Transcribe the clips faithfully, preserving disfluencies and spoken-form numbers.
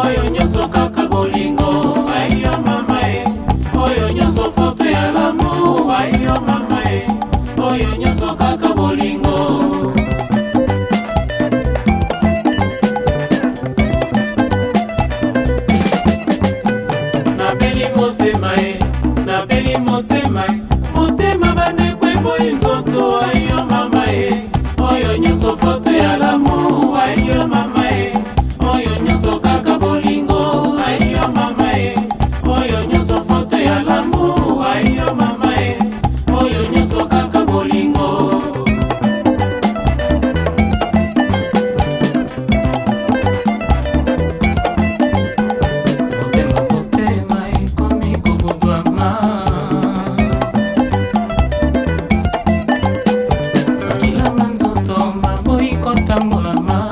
oyo nyonso kaka bolingo. Ayo mama e, oyo nyonso foto ya lamu. Ayo mama e, oyo nyonso kaka bolingo. Nabeli motema e, nabeli motema e, motema bandekwe boyi nzoto. Ayo mama e, oyo nyonso foto ya lamu. Ayo mama e, oyo nyonso kaka bolingo. Ayo mama e, oyo nyonso foto ya lamu. Ayo mama e, oyo nyonso kaka bolingo. Motema motema ekomi kobudwama. Makilama nzoto maboyi kotambolama.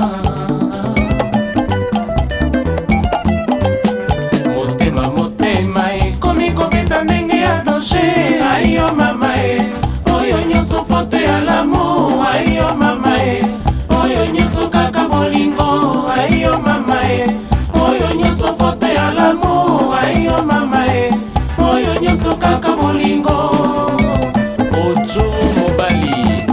Motema motema ekomi kobeta ndenge ya danger. Ayo mama e, oyo nyonso foto ya lamu. Ayo mama e, oyo nyonso kaka bolingo. Ayo mama e, oyo nyonso foto ya lamu. Ayo mama e, oyo nyonso kaka bolingo. Ojo mobali.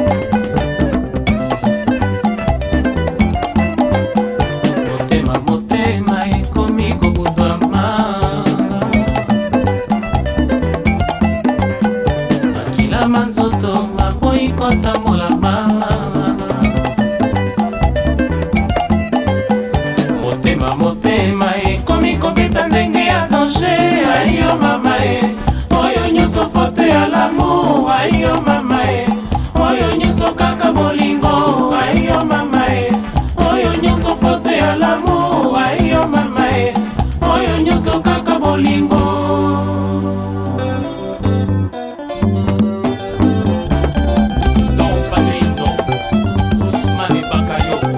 Motema motema ekomi kobudwama. Makilama nzoto maboyi kotambolama. Motema motema ekomi kobeta ndenge ya danger. Ayo mama e, oyo nyonso foto ya lamu. Ayo mama e, oyo nyonso kaka bolingo. Ayo mama e, oyo nyonso foto ya lamu. Ayo mama e, oyo nyonso kaka bolingo. Don Padrino, Ousmane Bakayoko.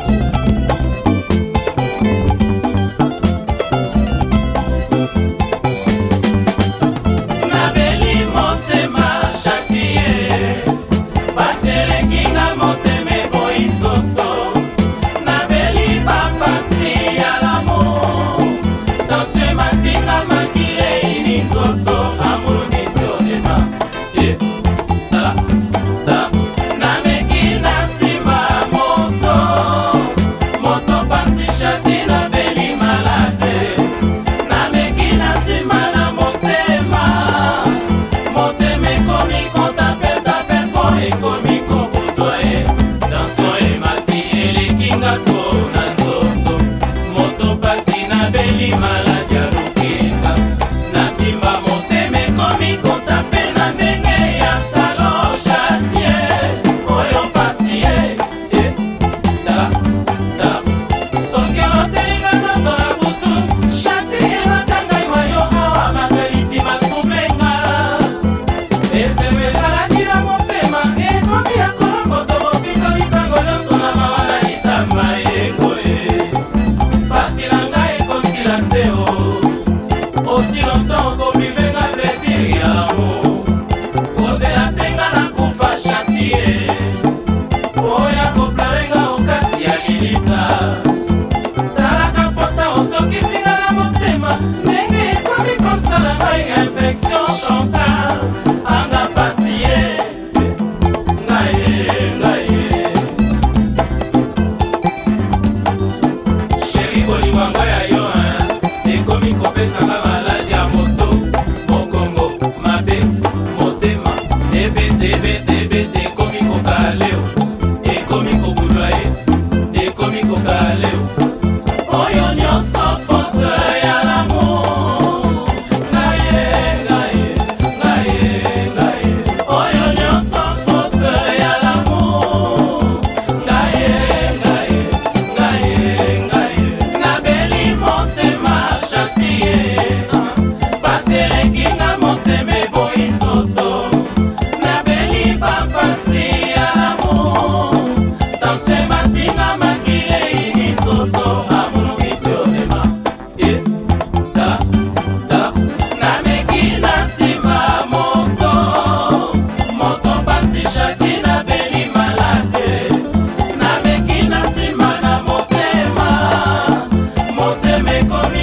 Nabeli motema châtier, baseleki nga motema eboyi nzoto. Nabeli bapasi ya l'amour, dans ce matinga makile ini nzoto. Amour nisionema, eh, tala, tala. Nameki na sima moto, moto pasi chati nabeli malade. Nameki na sima na motema, motema ekomi kotape tape tro ekomi kobutoe. Danson emati elekinga tro na nzoto, moto pasi nabeli malade ya lukinga. Na simba motema ekomi kotape na ndenge ya salon chatier. Oyo pasi e, eh, tala, tala. Soki otelinga noto na butu, chatier natangai wayo awa makelisi makubenga. Eseme ezalaki na motema ekomi ya kolomboto bopito litango nyonso na mawa na litama ekoe. Pasi na ngai ekosila te o, aussi longtemps okobivenga plaisir ya l'amour. Kozela te nga na kufa châtier, oya koplarenga okati ya lilita. Talaka pota osokisi nga na motema, ndenge ekomi kosala ngai infection chantale. Anga pasi ye, ngai ye, ngai ye. Chéri bolingo ngai ya yo, hein, ekomi kopesanga maladi ya moto. Mokongo mabe motema ebete ebete ebete ekomi kokaleo, ekomi kobulwa ye, ekomi kokaleo. Oyo nyonso foto ya l'amour. Ngai ye, ngai ye, ngai ye, ngai ye. Oyo nyonso foto ya l'amour. Ngai ye, ngai ye, ngai ye, ngai ye. Nabeli motema châtier, baseleki nga motema eboyi nzoto. Nabeli bapasi ya l'amour, dans ce matinga makile ini nzoto. Amour nisionema, eh, tala, tala. Nameki na sima moto, moto pasi chati nabeli malade. Nameki na sima na motema, motema ekomi